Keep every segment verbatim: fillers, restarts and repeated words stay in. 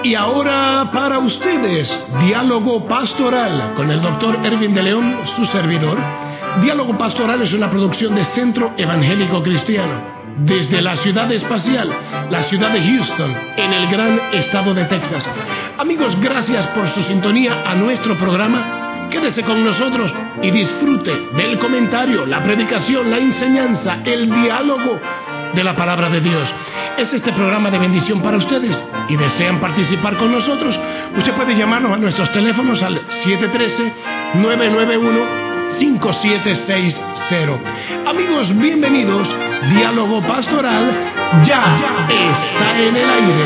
Y ahora para ustedes, Diálogo Pastoral con el doctor Erwin de León, su servidor. Diálogo Pastoral es una producción de Centro Evangélico Cristiano, desde la ciudad espacial, la ciudad de Houston, en el gran estado de Texas. Amigos, gracias por su sintonía a nuestro programa. Quédese con nosotros y disfrute del comentario, la predicación, la enseñanza, el diálogo de la palabra de Dios. Es este programa de bendición para ustedes y desean participar con nosotros. Usted puede llamarnos a nuestros teléfonos al siete uno tres, nueve nueve uno, cinco siete seis cero. Amigos, bienvenidos. Diálogo Pastoral ya, ya está en el aire.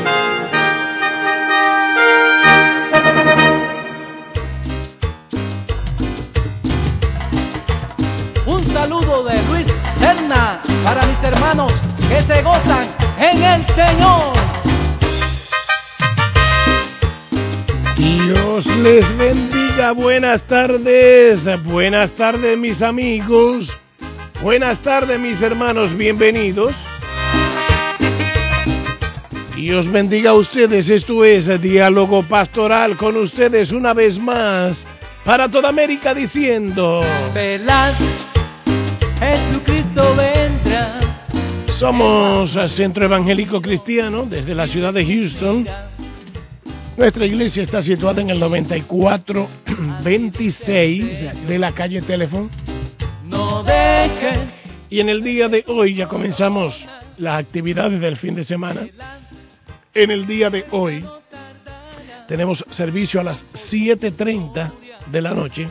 Un saludo de Luis Serna para mis hermanos que se gozan en el Señor. Dios les bendiga. Buenas tardes, buenas tardes mis amigos, buenas tardes mis hermanos, bienvenidos. Dios bendiga a ustedes. Esto es Diálogo Pastoral con ustedes una vez más para toda América diciendo: Velad, Jesucristo vendrá. Somos Centro Evangélico Cristiano desde la ciudad de Houston. Nuestra iglesia está situada en el noventa y cuatro veintiséis de la calle Teléfono. No dejes. Y en el día de hoy ya comenzamos las actividades del fin de semana. En el día de hoy tenemos servicio a las siete treinta de la noche.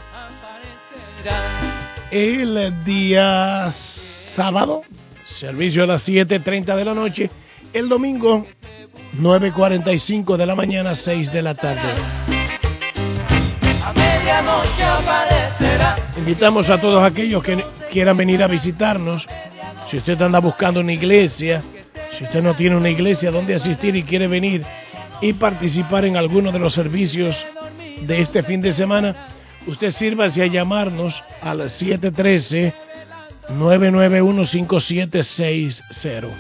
El día sábado, servicio a las siete treinta de la noche. El domingo, nueve cuarenta y cinco de la mañana, seis de la tarde. A medianoche aparecerá. Invitamos a todos aquellos que quieran venir a visitarnos. Si usted anda buscando una iglesia, si usted no tiene una iglesia donde asistir y quiere venir y participar en alguno de los servicios de este fin de semana, usted sírvase a llamarnos al siete uno tres, nueve nueve uno, cinco siete seis cero.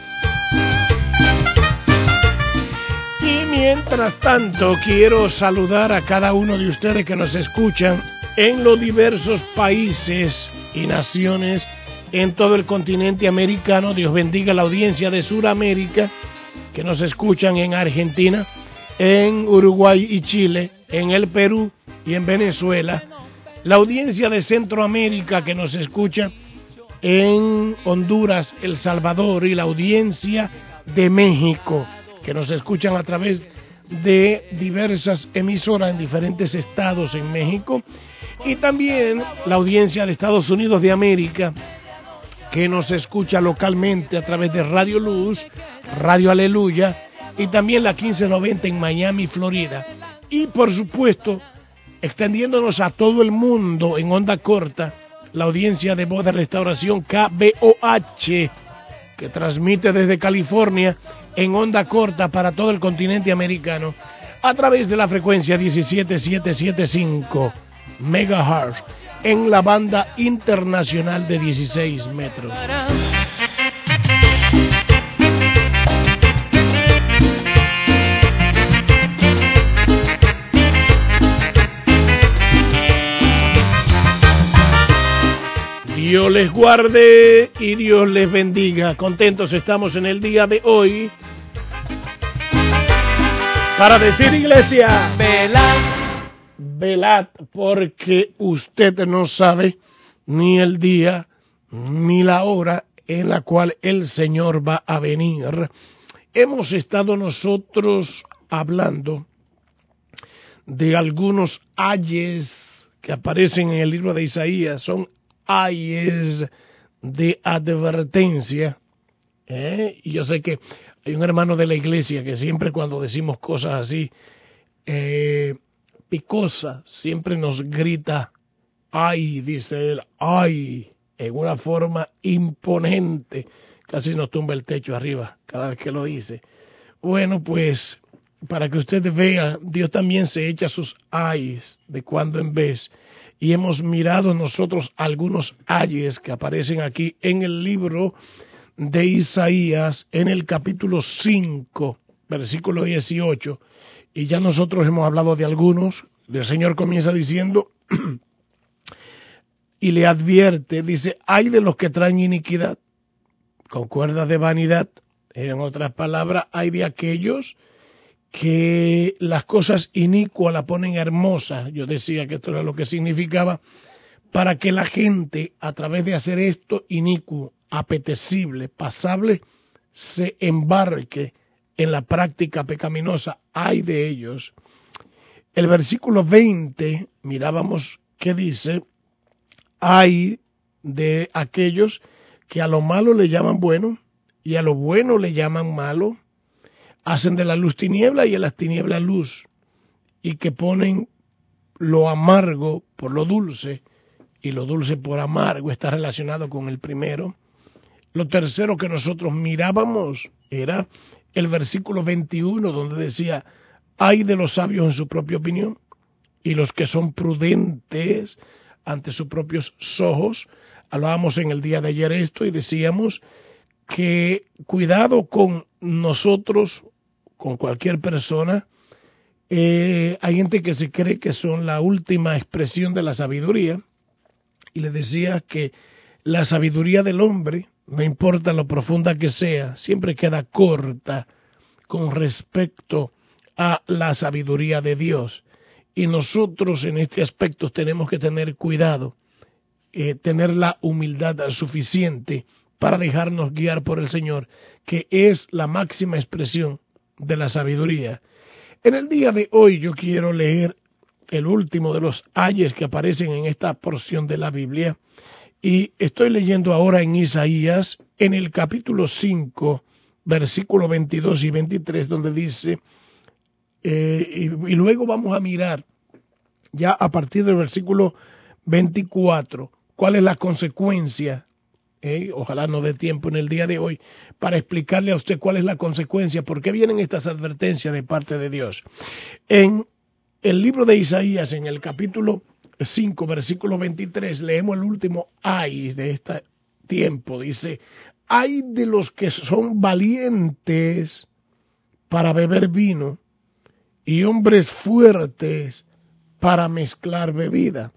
Y mientras tanto, quiero saludar a cada uno de ustedes que nos escuchan en los diversos países y naciones en todo el continente americano. Dios bendiga la audiencia de Sudamérica que nos escuchan en Argentina, en Uruguay y Chile, en el Perú y en Venezuela. La audiencia de Centroamérica que nos escucha en Honduras, El Salvador, y la audiencia de México que nos escuchan a través de diversas emisoras en diferentes estados en México, y también la audiencia de Estados Unidos de América que nos escucha localmente a través de Radio Luz, Radio Aleluya, y también la quince noventa en Miami, Florida. Y por supuesto, extendiéndonos a todo el mundo en onda corta, la audiencia de Voz de Restauración K B O H, que transmite desde California en onda corta para todo el continente americano a través de la frecuencia diecisiete mil setecientos setenta y cinco megahertz en la banda internacional de dieciséis metros. Dios les guarde y Dios les bendiga. Contentos estamos en el día de hoy para decir, iglesia, Velad, velad, porque usted no sabe ni el día ni la hora en la cual el Señor va a venir. Hemos estado nosotros hablando de algunos ayes que aparecen en el libro de Isaías. Son ayes de advertencia, ¿eh? Y yo sé que hay un hermano de la iglesia que siempre cuando decimos cosas así eh, picosa, siempre nos grita ay, dice él, ay, en una forma imponente, casi nos tumba el techo arriba cada vez que lo dice. Bueno, pues para que usted vea, Dios también se echa sus ayes de cuando en vez. Y hemos mirado nosotros algunos ayes que aparecen aquí en el libro de Isaías, en el capítulo cinco, versículo dieciocho, y ya nosotros hemos hablado de algunos. El Señor comienza diciendo, y le advierte, dice, hay de los que traen iniquidad con cuerdas de vanidad. En otras palabras, hay de aquellos que las cosas inicuas la ponen hermosa. Yo decía que esto era lo que significaba, para que la gente, a través de hacer esto inicuo, apetecible, pasable, se embarque en la práctica pecaminosa. Hay de ellos. El versículo veinte, mirábamos que dice, hay de aquellos que a lo malo le llaman bueno y a lo bueno le llaman malo, hacen de la luz tiniebla y a las tinieblas luz, y que ponen lo amargo por lo dulce y lo dulce por amargo. Está relacionado con el primero. Lo tercero que nosotros mirábamos era el versículo veintiuno, donde decía, hay de los sabios en su propia opinión y los que son prudentes ante sus propios ojos. Hablábamos en el día de ayer esto y decíamos que cuidado con nosotros, con cualquier persona. Eh, hay gente que se cree que son la última expresión de la sabiduría, y le decía que la sabiduría del hombre, no importa lo profunda que sea, siempre queda corta con respecto a la sabiduría de Dios. Y nosotros en este aspecto tenemos que tener cuidado, eh, tener la humildad suficiente para dejarnos guiar por el Señor, que es la máxima expresión de la sabiduría. En el día de hoy yo quiero leer el último de los ayes que aparecen en esta porción de la Biblia, y estoy leyendo ahora en Isaías, en el capítulo cinco, versículos veintidós y veintitrés, donde dice, eh, y, y luego vamos a mirar ya a partir del versículo veinticuatro, cuál es la consecuencia. Eh, ojalá no dé tiempo en el día de hoy para explicarle a usted cuál es la consecuencia, por qué vienen estas advertencias de parte de Dios. En el libro de Isaías, en el capítulo cinco, versículo veintitrés, leemos el último ay de este tiempo. Dice, ay de los que son valientes para beber vino y hombres fuertes para mezclar bebida.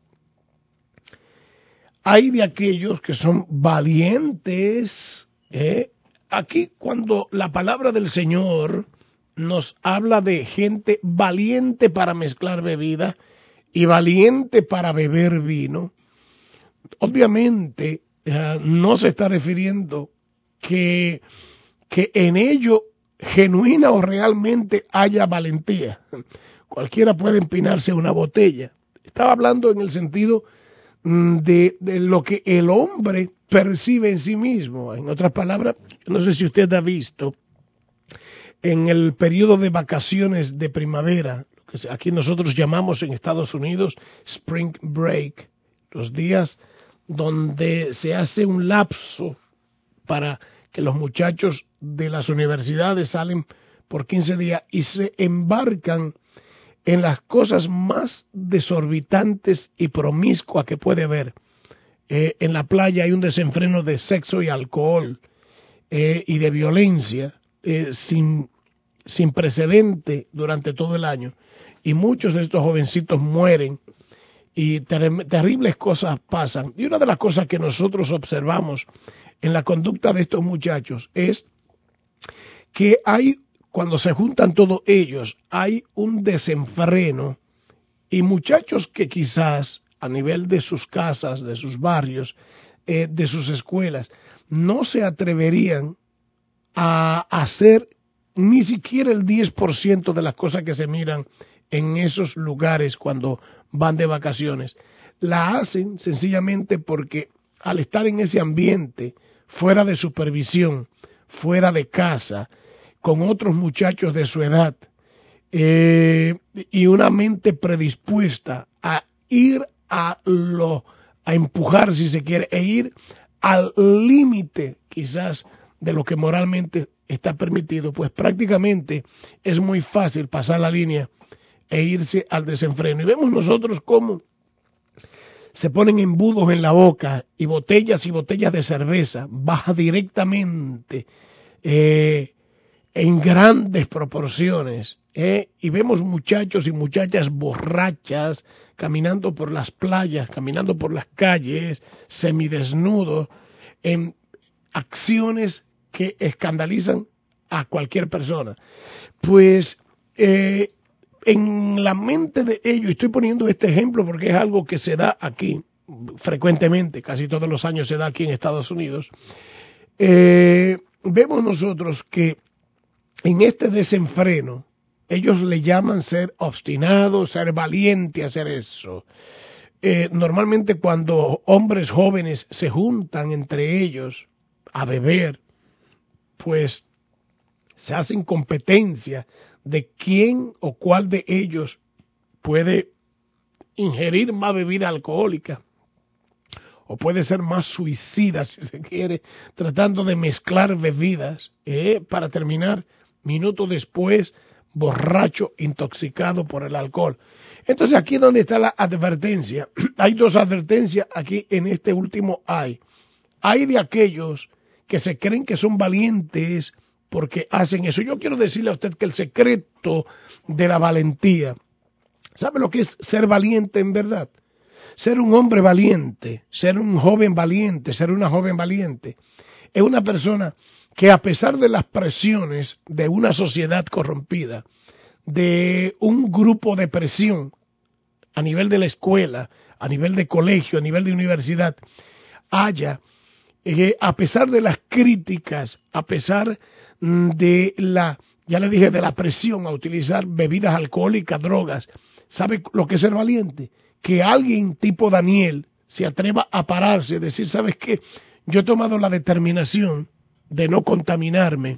Hay de aquellos que son valientes. ¿eh? Aquí cuando la palabra del Señor nos habla de gente valiente para mezclar bebida y valiente para beber vino, obviamente eh, no se está refiriendo que, que en ello genuina o realmente haya valentía. Cualquiera puede empinarse una botella. Estaba hablando en el sentido De, de lo que el hombre percibe en sí mismo. En otras palabras, no sé si usted ha visto, en el periodo de vacaciones de primavera, lo que aquí nosotros llamamos en Estados Unidos Spring Break, los días donde se hace un lapso para que los muchachos de las universidades salen por quince días y se embarcan en las cosas más desorbitantes y promiscuas que puede haber. Eh, en la playa hay un desenfreno de sexo y alcohol eh, y de violencia eh, sin, sin precedente durante todo el año. Y muchos de estos jovencitos mueren y ter- terribles cosas pasan. Y una de las cosas que nosotros observamos en la conducta de estos muchachos es que hay, cuando se juntan todos ellos, hay un desenfreno, y muchachos que quizás a nivel de sus casas, de sus barrios, eh, de sus escuelas, no se atreverían a hacer ni siquiera el diez por ciento de las cosas que se miran en esos lugares cuando van de vacaciones. La hacen sencillamente porque al estar en ese ambiente, fuera de supervisión, fuera de casa, con otros muchachos de su edad, eh, y una mente predispuesta a ir a lo, a empujar si se quiere, e ir al límite quizás de lo que moralmente está permitido, pues prácticamente es muy fácil pasar la línea e irse al desenfreno. Y vemos nosotros cómo se ponen embudos en la boca y botellas y botellas de cerveza, baja directamente, eh, en grandes proporciones, ¿eh? Y vemos muchachos y muchachas borrachas caminando por las playas, caminando por las calles, semidesnudos, en acciones que escandalizan a cualquier persona. Pues eh, en la mente de ellos, estoy poniendo este ejemplo porque es algo que se da aquí frecuentemente, casi todos los años se da aquí en Estados Unidos, eh, vemos nosotros que en este desenfreno, ellos le llaman ser obstinado, ser valiente, hacer eso. Eh, normalmente cuando hombres jóvenes se juntan entre ellos a beber, pues se hacen competencia de quién o cuál de ellos puede ingerir más bebida alcohólica o puede ser más suicida, si se quiere, tratando de mezclar bebidas eh, para terminar minutos después borracho, intoxicado por el alcohol. Entonces aquí es donde está la advertencia. Hay dos advertencias aquí en este último hay. Hay de aquellos que se creen que son valientes porque hacen eso. Yo quiero decirle a usted que el secreto de la valentía, ¿sabe lo que es ser valiente en verdad? Ser un hombre valiente, ser un joven valiente, ser una joven valiente, es una persona que a pesar de las presiones de una sociedad corrompida, de un grupo de presión a nivel de la escuela, a nivel de colegio, a nivel de universidad, haya, eh, a pesar de las críticas, a pesar de la, ya le dije, de la presión a utilizar bebidas alcohólicas, drogas, ¿sabe lo que es ser valiente? Que alguien tipo Daniel se atreva a pararse y decir, ¿sabes qué? Yo he tomado la determinación de no contaminarme.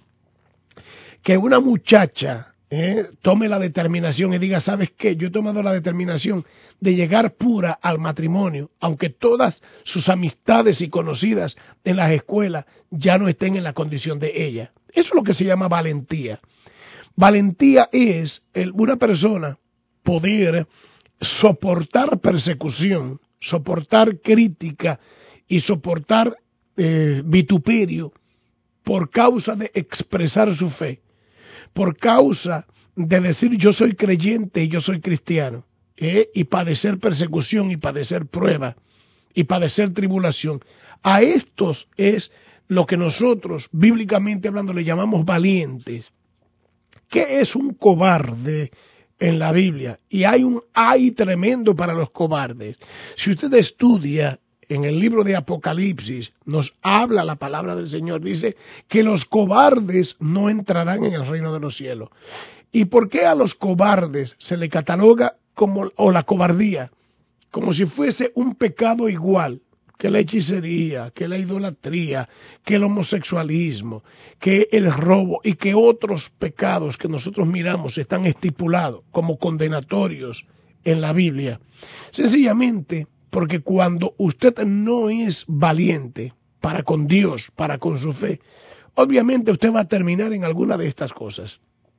Que una muchacha eh, tome la determinación y diga, ¿sabes qué? Yo he tomado la determinación de llegar pura al matrimonio, aunque todas sus amistades y conocidas en las escuelas ya no estén en la condición de ella. Eso es lo que se llama valentía. Valentía es el, una persona poder soportar persecución, soportar crítica y soportar eh, vituperio por causa de expresar su fe, por causa de decir yo soy creyente y yo soy cristiano, ¿eh? y padecer persecución y padecer prueba y padecer tribulación. A estos es lo que nosotros, bíblicamente hablando, le llamamos valientes. ¿Qué es un cobarde en la Biblia? Y hay un ay tremendo para los cobardes. Si usted estudia en el libro de Apocalipsis, nos habla la palabra del Señor, dice que los cobardes no entrarán en el reino de los cielos. ¿Y por qué a los cobardes se le cataloga como, o la cobardía, como si fuese un pecado igual que la hechicería, que la idolatría, que el homosexualismo, que el robo y que otros pecados que nosotros miramos están estipulados como condenatorios en la Biblia? Sencillamente porque cuando usted no es valiente para con Dios, para con su fe, obviamente usted va a terminar en alguna de estas cosas.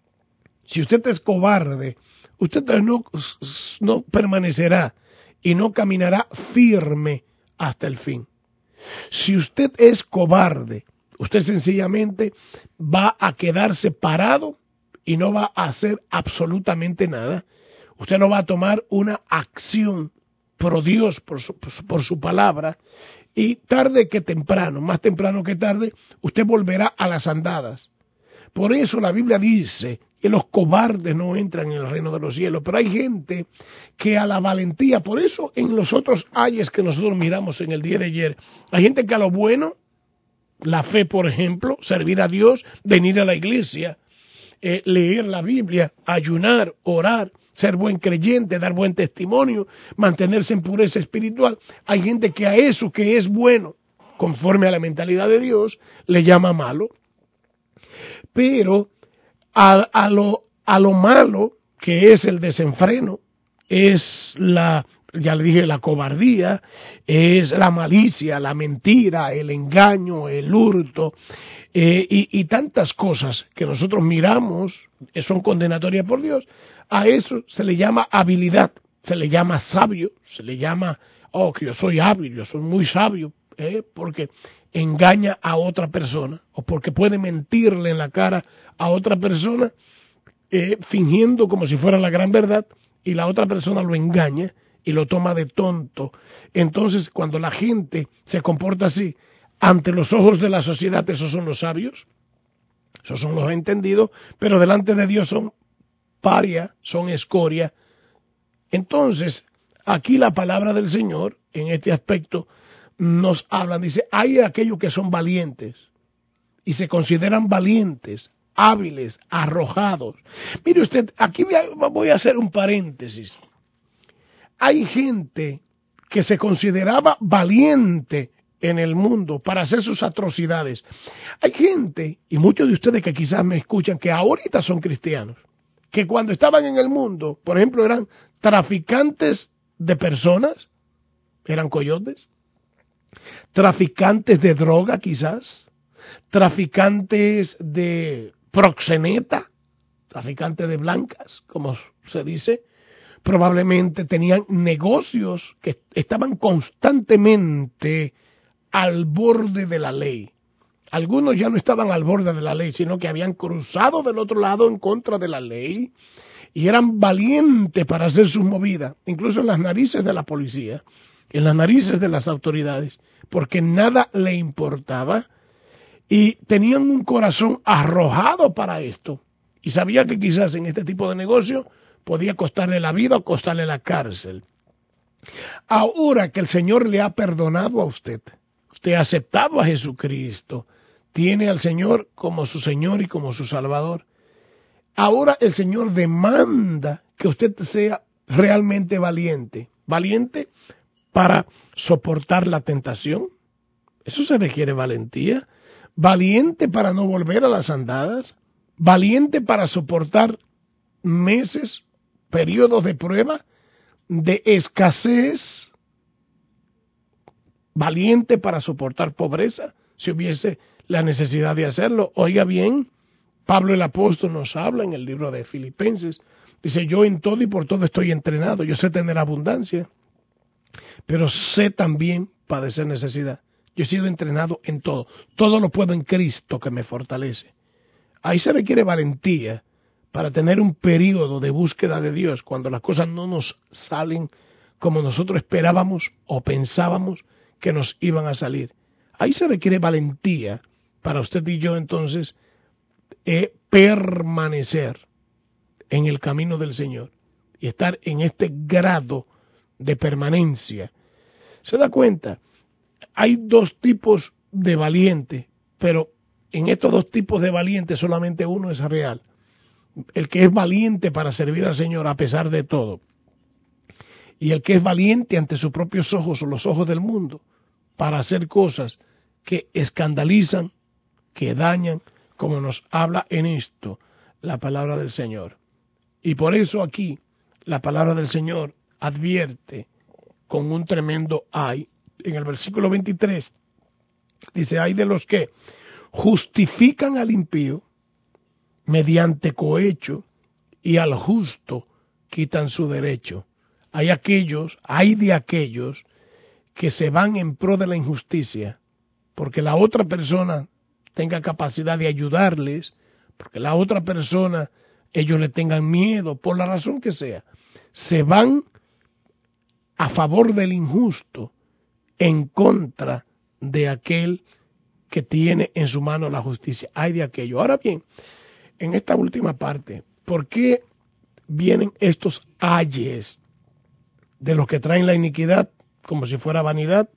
Si usted es cobarde, usted no, no permanecerá y no caminará firme hasta el fin. Si usted es cobarde, usted sencillamente va a quedarse parado y no va a hacer absolutamente nada. Usted no va a tomar una acción por Dios, por su, por su palabra, y tarde que temprano, más temprano que tarde, usted volverá a las andadas. Por eso la Biblia dice que los cobardes no entran en el reino de los cielos, pero hay gente que a la valentía, por eso en los otros ayes que nosotros miramos en el día de ayer, hay gente que a lo bueno, la fe por ejemplo, servir a Dios, venir a la iglesia, eh, leer la Biblia, ayunar, orar, ser buen creyente, dar buen testimonio, mantenerse en pureza espiritual. Hay gente que a eso que es bueno, conforme a la mentalidad de Dios, le llama malo. Pero a, a, lo, a lo malo, que es el desenfreno, es la, ya le dije, la cobardía, es la malicia, la mentira, el engaño, el hurto, eh, y, y tantas cosas que nosotros miramos, que son condenatorias por Dios. A eso se le llama habilidad, se le llama sabio, se le llama, oh, que yo soy hábil, yo soy muy sabio, ¿eh? porque engaña a otra persona o porque puede mentirle en la cara a otra persona, eh, fingiendo como si fuera la gran verdad, y la otra persona lo engaña y lo toma de tonto. Entonces, cuando la gente se comporta así, ante los ojos de la sociedad, esos son los sabios, esos son los entendidos, pero delante de Dios son paria, son escoria. Entonces, aquí la palabra del Señor, en este aspecto, nos habla, dice, hay aquellos que son valientes, y se consideran valientes, hábiles, arrojados. Mire usted, aquí voy a hacer un paréntesis. Hay gente que se consideraba valiente en el mundo para hacer sus atrocidades. Hay gente, y muchos de ustedes que quizás me escuchan, que ahorita son cristianos, que cuando estaban en el mundo, por ejemplo, eran traficantes de personas, eran coyotes, traficantes de droga quizás, traficantes de proxeneta, traficantes de blancas, como se dice, probablemente tenían negocios que estaban constantemente al borde de la ley. Algunos ya no estaban al borde de la ley, sino que habían cruzado del otro lado en contra de la ley y eran valientes para hacer sus movidas, incluso en las narices de la policía, en las narices de las autoridades, porque nada le importaba y tenían un corazón arrojado para esto y sabía que quizás en este tipo de negocio podía costarle la vida o costarle la cárcel. Ahora que el Señor le ha perdonado a usted, usted ha aceptado a Jesucristo, tiene al Señor como su Señor y como su Salvador, ahora el Señor demanda que usted sea realmente valiente, valiente para soportar la tentación. Eso se requiere valentía, valiente para no volver a las andadas, valiente para soportar meses, periodos de prueba, de escasez, valiente para soportar pobreza, si hubiese la necesidad de hacerlo. Oiga bien, Pablo el apóstol nos habla en el libro de Filipenses, dice, yo en todo y por todo estoy entrenado, yo sé tener abundancia, pero sé también padecer necesidad. Yo he sido entrenado en todo, todo lo puedo en Cristo que me fortalece. Ahí se requiere valentía para tener un periodo de búsqueda de Dios cuando las cosas no nos salen como nosotros esperábamos o pensábamos que nos iban a salir. Ahí se requiere valentía para usted y yo entonces eh, permanecer en el camino del Señor y estar en este grado de permanencia. ¿Se da cuenta? Hay dos tipos de valientes, pero en estos dos tipos de valientes solamente uno es real. El que es valiente para servir al Señor a pesar de todo. Y el que es valiente ante sus propios ojos o los ojos del mundo para hacer cosas que escandalizan, que dañan, como nos habla en esto la palabra del Señor. Y por eso aquí la palabra del Señor advierte con un tremendo ay. En el versículo veintitrés dice, ay de los que justifican al impío mediante cohecho y al justo quitan su derecho. Hay aquellos, hay de aquellos que se van en pro de la injusticia porque la otra persona tenga capacidad de ayudarles, porque la otra persona ellos le tengan miedo, por la razón que sea. Se van a favor del injusto en contra de aquel que tiene en su mano la justicia. Hay de aquello. Ahora bien, en esta última parte, ¿por qué vienen estos ayes de los que traen la iniquidad como si fuera vanidad,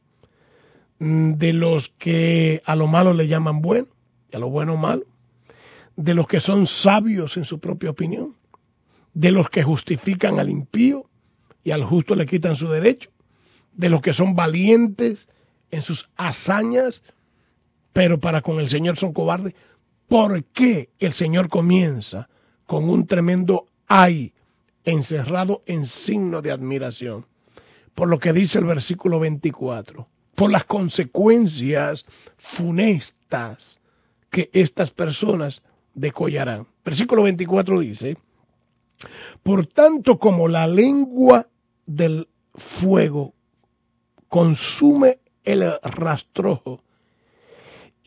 de los que a lo malo le llaman bueno y a lo bueno malo, de los que son sabios en su propia opinión, de los que justifican al impío y al justo le quitan su derecho, de los que son valientes en sus hazañas, pero para con el Señor son cobardes? ¿Por qué el Señor comienza con un tremendo ay encerrado en signo de admiración? Por lo que dice el versículo veinticuatro, por las consecuencias funestas que estas personas decollarán. Versículo veinticuatro dice, por tanto como la lengua del fuego consume el rastrojo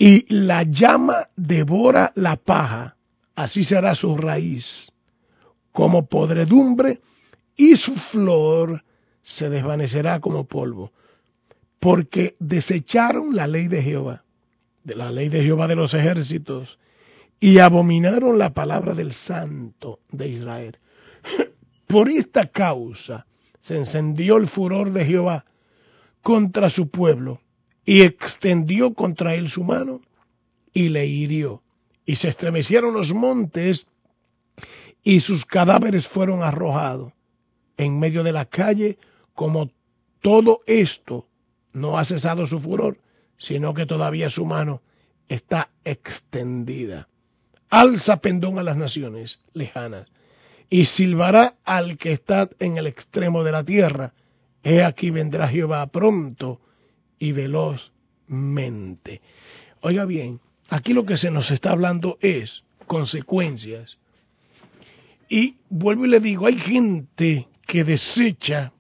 y la llama devora la paja, así será su raíz, como podredumbre, y su flor se desvanecerá como polvo, porque desecharon la ley de Jehová, de la ley de Jehová de los ejércitos, y abominaron la palabra del Santo de Israel. Por esta causa se encendió el furor de Jehová contra su pueblo, y extendió contra él su mano, y le hirió. Y se estremecieron los montes, y sus cadáveres fueron arrojados en medio de la calle. Como todo esto no ha cesado su furor, sino que todavía su mano está extendida. Alza pendón a las naciones lejanas, y silbará al que está en el extremo de la tierra. He aquí vendrá Jehová pronto y velozmente. Oiga bien, aquí lo que se nos está hablando es consecuencias. Y vuelvo y le digo, hay gente que desecha,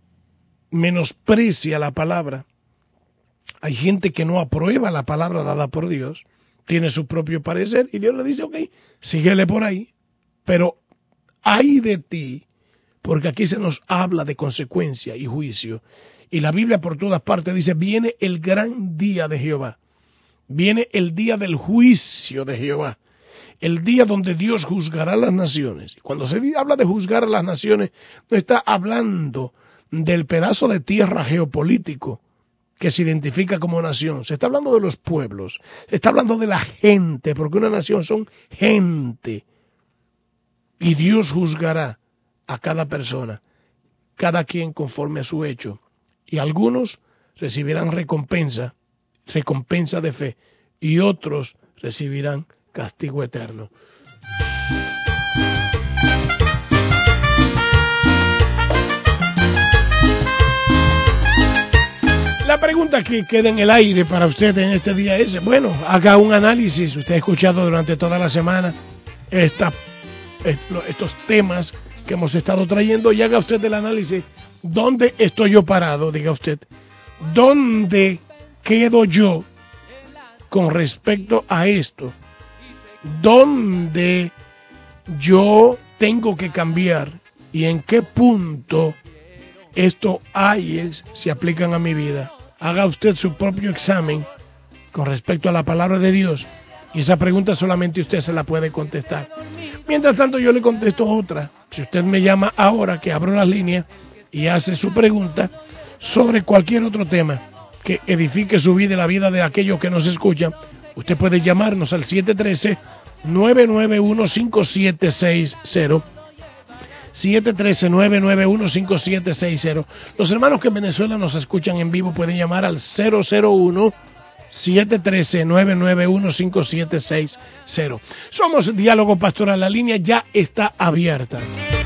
menosprecia la palabra. Hay gente que no aprueba la palabra dada por Dios, tiene su propio parecer, y Dios le dice, ok, síguele por ahí, pero ay de ti, porque aquí se nos habla de consecuencia y juicio, y la Biblia por todas partes dice, viene el gran día de Jehová, viene el día del juicio de Jehová, el día donde Dios juzgará a las naciones. Cuando se habla de juzgar a las naciones, no está hablando del pedazo de tierra geopolítico que se identifica como nación, se está hablando de los pueblos, se está hablando de la gente, porque una nación son gente, y Dios juzgará a cada persona, cada quien conforme a su hecho, y algunos recibirán recompensa, recompensa de fe, y otros recibirán castigo eterno. La pregunta que queda en el aire para usted en este día es, bueno, haga un análisis. Usted ha escuchado durante toda la semana esta, estos temas que hemos estado trayendo, y haga usted el análisis. ¿Dónde estoy yo parado? Diga usted. ¿Dónde quedo yo con respecto a esto? ¿Dónde yo tengo que cambiar? ¿Y en qué punto estos ayes se aplican a mi vida? Haga usted su propio examen con respecto a la palabra de Dios, y esa pregunta solamente usted se la puede contestar. Mientras tanto, yo le contesto otra. Si usted me llama ahora, que abro las líneas y hace su pregunta sobre cualquier otro tema que edifique su vida y la vida de aquellos que nos escuchan, usted puede llamarnos al siete uno tres, nueve nueve uno, cinco siete seis cero. siete uno tres, nueve nueve uno, cinco siete seis cero. Los hermanos que en Venezuela nos escuchan en vivo pueden llamar al cero cero uno, siete uno tres, nueve nueve uno, cinco siete seis cero. Somos Diálogo Pastoral, la línea ya está abierta.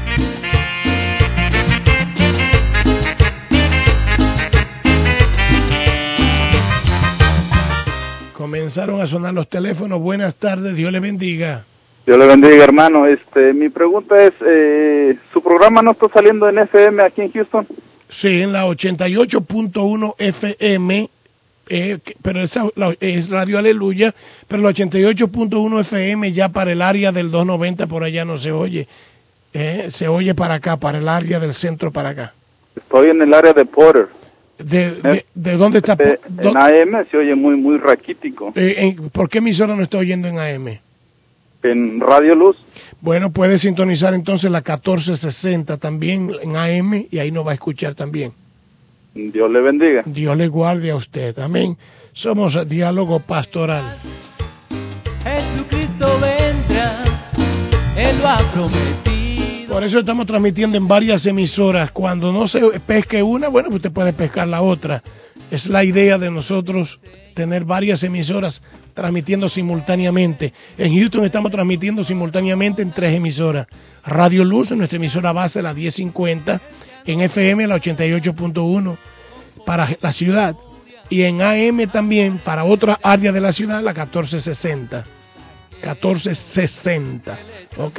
Comenzaron a sonar los teléfonos. Buenas tardes, Dios le bendiga. Dios le bendiga, hermano. Este, mi pregunta es, eh, ¿su programa no está saliendo en F M aquí en Houston? Sí, en la ochenta y ocho punto uno F M, eh, pero esa la, es Radio Aleluya, pero la ochenta y ocho punto uno F M ya para el área del doscientos noventa por allá no se oye. Eh, se oye para acá, para el área del centro para acá. Estoy en el área de Porter. ¿De, de, de dónde está? Este, en A M se oye muy, muy raquítico. Eh, en, ¿Por qué emisora no está oyendo en A M? En Radio Luz. Bueno, puede sintonizar entonces la catorce sesenta también en A M, y ahí nos va a escuchar también. Dios le bendiga. Dios le guarde a usted. Amén. Somos Diálogo Pastoral. Jesucristo vendrá, Él lo ha prometido. Por eso estamos transmitiendo en varias emisoras. Cuando no se pesque una, bueno, pues usted puede pescar la otra. Es la idea de nosotros, tener varias emisoras transmitiendo simultáneamente. En Houston estamos transmitiendo simultáneamente en tres emisoras. Radio Luz, en nuestra emisora base, la diez cincuenta, en F M, la ochenta y ocho punto uno para la ciudad, y en A M también para otra área de la ciudad, la catorce sesenta. catorce sesenta, ¿ok?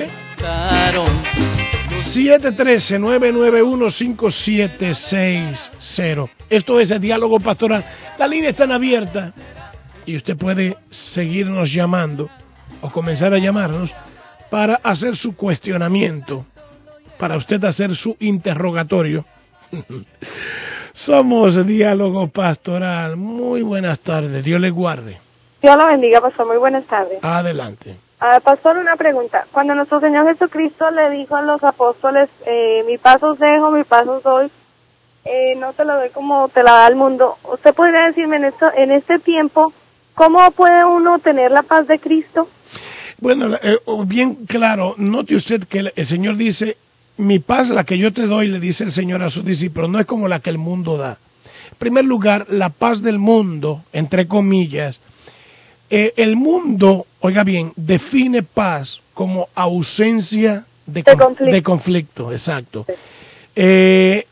siete uno tres, nueve nueve uno, cinco siete seis cero. Esto es el Diálogo Pastoral. La línea está abierta. y usted puede seguirnos llamando o comenzar a llamarnos para hacer su cuestionamiento, para usted hacer su interrogatorio. Somos Diálogo Pastoral. Muy buenas tardes, Dios le guarde. Dios lo bendiga, pastor. Muy buenas tardes. Adelante. Uh, pastor, una pregunta. Cuando nuestro Señor Jesucristo le dijo a los apóstoles, eh, mi paz os dejo, mi paz os doy, eh, no te lo doy como te la da el mundo. ¿Usted podría decirme en esto, en este tiempo, cómo puede uno tener la paz de Cristo? Bueno, eh, bien claro, note usted que el, el Señor dice, mi paz, la que yo te doy, le dice el Señor a sus discípulos, no es como la que el mundo da. En primer lugar, la paz del mundo, entre comillas, eh, el mundo, oiga bien, define paz como ausencia de, de, con, conflicto. de conflicto, exacto. Eh,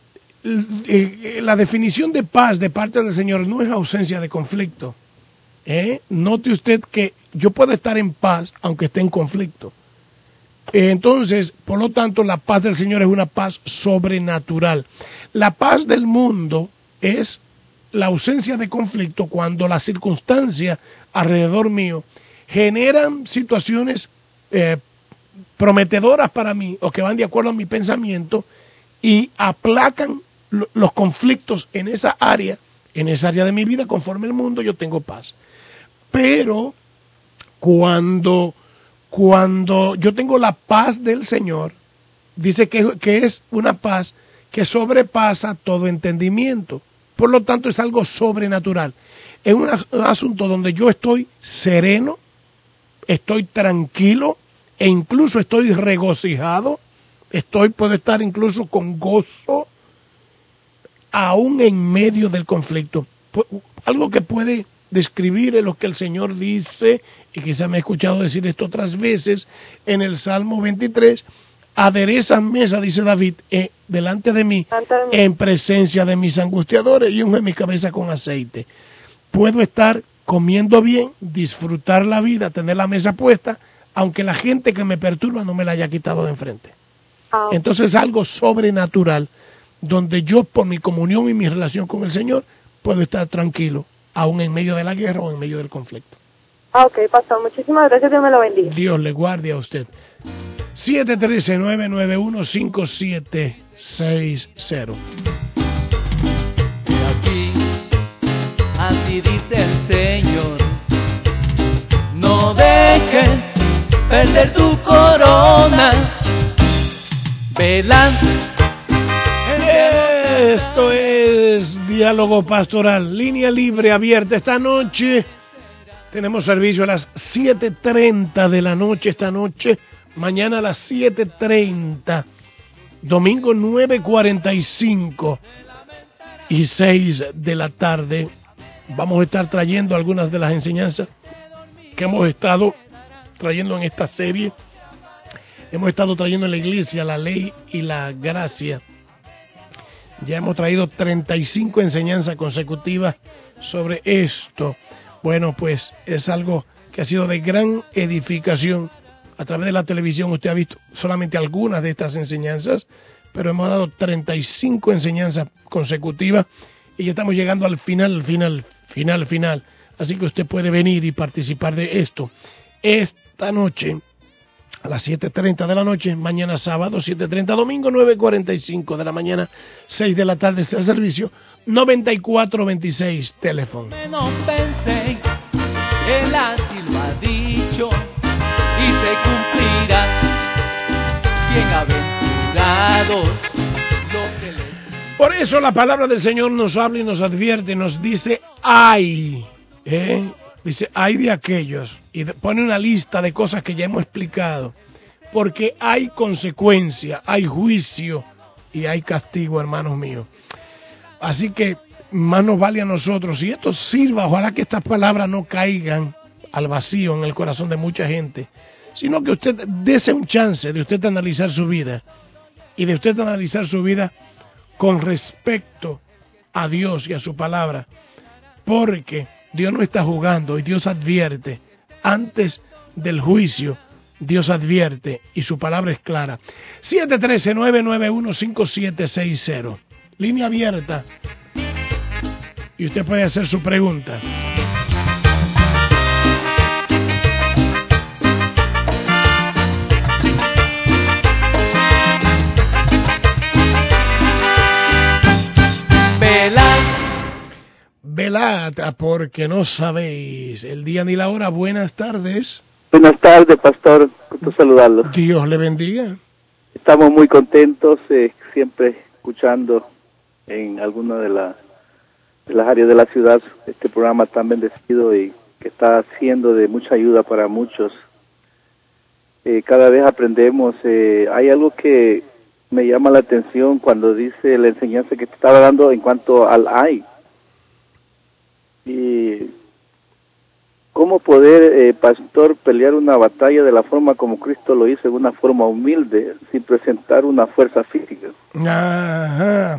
la definición de paz de parte del Señor no es ausencia de conflicto. ¿Eh? Note usted que yo puedo estar en paz aunque esté en conflicto. Eh, entonces, por lo tanto, la paz del Señor es una paz sobrenatural. La paz del mundo es la ausencia de conflicto cuando las circunstancias alrededor mío generan situaciones eh, prometedoras para mí o que van de acuerdo a mi pensamiento y aplacan lo, los conflictos en esa área, en esa área de mi vida. Conforme el mundo yo tengo paz. Pero cuando, cuando yo tengo la paz del Señor, dice que, que es una paz que sobrepasa todo entendimiento. Por lo tanto, es algo sobrenatural. Es un, un asunto donde yo estoy sereno, estoy tranquilo e incluso estoy regocijado. Estoy, puedo estar incluso con gozo, aún en medio del conflicto. Algo que puede describir lo que el Señor dice, y quizá me he escuchado decir esto otras veces, en el Salmo veintitrés, adereza mesa, dice David, eh, delante de mí, en presencia de mis angustiadores, y unge mi cabeza con aceite. Puedo estar comiendo bien, disfrutar la vida, tener la mesa puesta, aunque la gente que me perturba no me la haya quitado de enfrente. Oh. Entonces es algo sobrenatural, donde yo, por mi comunión y mi relación con el Señor, puedo estar tranquilo, aún en medio de la guerra o en medio del conflicto. Ok, pastor, muchísimas gracias, Dios me lo bendiga. Dios le guarde a usted. siete uno tres, nueve nueve uno, cinco siete seis cero. Aquí, así dice el Señor, no dejes perder tu corona, velando. Esto es Diálogo Pastoral, línea libre abierta. Esta noche tenemos servicio a las siete treinta de la noche, esta noche, mañana a las siete treinta, domingo nueve cuarenta y cinco y seis de la tarde. Vamos a estar trayendo algunas de las enseñanzas que hemos estado trayendo en esta serie. Hemos estado trayendo en la iglesia la ley y la gracia. Ya hemos traído treinta y cinco enseñanzas consecutivas sobre esto. Bueno, pues es algo que ha sido de gran edificación. A través de la televisión usted ha visto solamente algunas de estas enseñanzas, pero hemos dado treinta y cinco enseñanzas consecutivas y ya estamos llegando al final, final, final, final. Así que usted puede venir y participar de esto. Esta noche, a las siete treinta de la noche, mañana sábado, siete treinta, domingo nueve cuarenta y cinco de la mañana, seis de la tarde está el servicio, noventa y cuatro veintiséis, teléfono. No pensé, él así lo ha dicho y se cumplirá, bienaventurados los que le... Por eso la palabra del Señor nos habla y nos advierte, nos dice, ay, ¿eh? Dice, hay de aquellos, y pone una lista de cosas que ya hemos explicado, porque hay consecuencia, hay juicio y hay castigo, hermanos míos. Así que más nos vale a nosotros, y esto sirva, ojalá que estas palabras no caigan al vacío en el corazón de mucha gente, sino que usted dése un chance de usted analizar su vida, y de usted analizar su vida con respecto a Dios y a su palabra, porque Dios no está jugando y Dios advierte. Antes del juicio, Dios advierte y su palabra es clara. siete uno tres, nueve nueve uno, cinco siete seis cero. Línea abierta. Y usted puede hacer su pregunta. Gálatas, porque no sabéis el día ni la hora. Buenas tardes. Buenas tardes, pastor. Gusto saludarlo. Dios le bendiga. Estamos muy contentos, eh, siempre escuchando en alguna de, la, de las áreas de la ciudad este programa tan bendecido y que está siendo de mucha ayuda para muchos. Eh, cada vez aprendemos. Eh, hay algo que me llama la atención cuando dice la enseñanza que te estaba dando en cuanto al ay. Y cómo poder, eh, pastor, pelear una batalla de la forma como Cristo lo hizo, en una forma humilde, sin presentar una fuerza física. Ajá.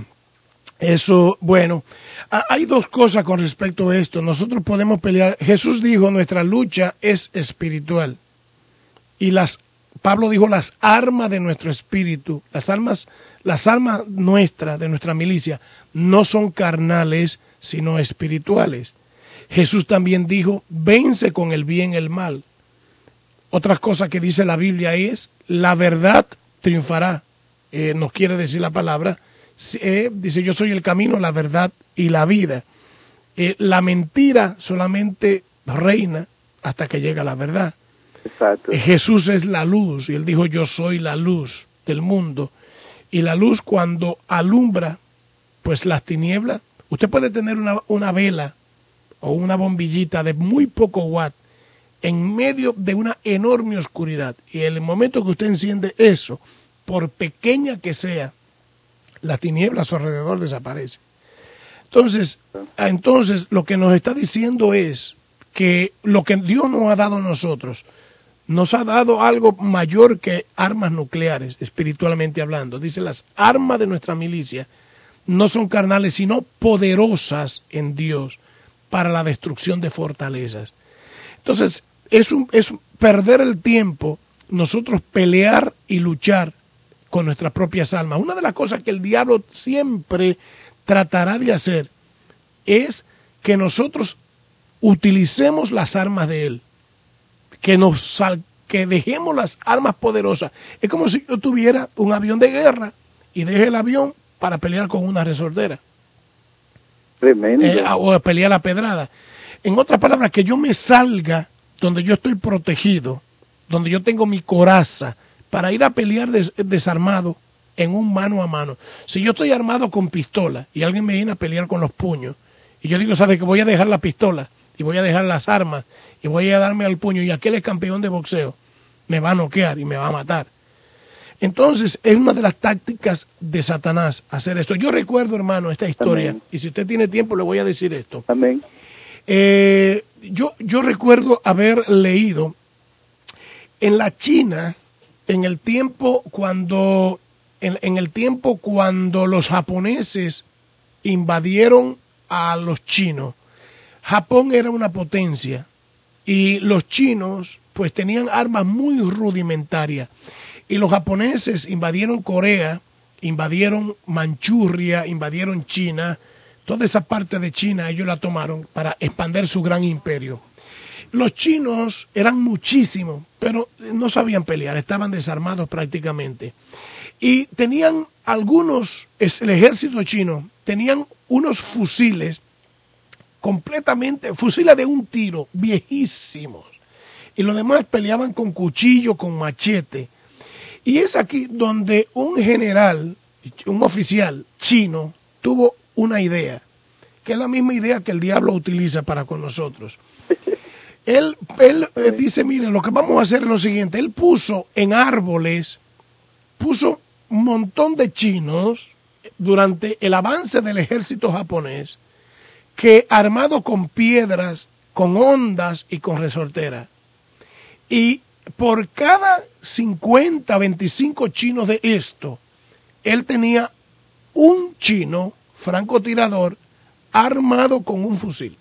Eso, bueno, hay dos cosas con respecto a esto. Nosotros podemos pelear. Jesús dijo, nuestra lucha es espiritual. Y las Pablo dijo, las armas de nuestro espíritu, las armas, las armas nuestras, de nuestra milicia, no son carnales, sino espirituales. Jesús también dijo, vence con el bien el mal. Otra cosa que dice la Biblia es, la verdad triunfará. Eh, nos quiere decir la palabra, eh, dice, yo soy el camino, la verdad y la vida. Eh, la mentira solamente reina hasta que llega la verdad. Exacto. Jesús es la luz, y él dijo, yo soy la luz del mundo. Y la luz, cuando alumbra, pues las tinieblas, usted puede tener una, una vela o una bombillita de muy poco watt en medio de una enorme oscuridad, y en el momento que usted enciende eso, por pequeña que sea, la tiniebla a su alrededor desaparece. Entonces, entonces lo que nos está diciendo es que lo que Dios nos ha dado a nosotros, nos ha dado algo mayor que armas nucleares, espiritualmente hablando. Dice, las armas de nuestra milicia no son carnales, sino poderosas en Dios para la destrucción de fortalezas. Entonces, es, un, es perder el tiempo nosotros pelear y luchar con nuestras propias almas. Una de las cosas que el diablo siempre tratará de hacer es que nosotros utilicemos las armas de él, que nos sal, que dejemos las armas poderosas. Es como si yo tuviera un avión de guerra y deje el avión para pelear con una resortera. Tremendo. Eh, o pelear la pedrada. En otras palabras, que yo me salga donde yo estoy protegido, donde yo tengo mi coraza, para ir a pelear des, desarmado en un mano a mano. Si yo estoy armado con pistola y alguien me viene a pelear con los puños, y yo digo, ¿sabe que voy a dejar la pistola y voy a dejar las armas y voy a darme al puño, y aquel es campeón de boxeo, me va a noquear y me va a matar? Entonces, es una de las tácticas de Satanás hacer esto. Yo recuerdo, hermano, esta historia, Amén. Y si usted tiene tiempo le voy a decir esto. Amén. Eh, yo, yo recuerdo haber leído en la China, en el tiempo cuando, en, en el tiempo cuando los japoneses invadieron a los chinos. Japón era una potencia y los chinos pues tenían armas muy rudimentarias, y los japoneses invadieron Corea, invadieron Manchuria, invadieron China, toda esa parte de China ellos la tomaron para expandir su gran imperio. Los chinos eran muchísimos, pero no sabían pelear, estaban desarmados prácticamente. Y tenían algunos, el ejército chino, tenían unos fusiles completamente, fusiles de un tiro, viejísimos. Y los demás peleaban con cuchillo, con machete. Y es aquí donde un general, un oficial chino, tuvo una idea, que es la misma idea que el diablo utiliza para con nosotros. Él, él eh, dice, miren, lo que vamos a hacer es lo siguiente. Él puso en árboles, puso un montón de chinos durante el avance del ejército japonés, que armado con piedras, con ondas y con resorteras. Y por cada cincuenta, veinticinco chinos de esto, él tenía un chino francotirador armado con un fusil.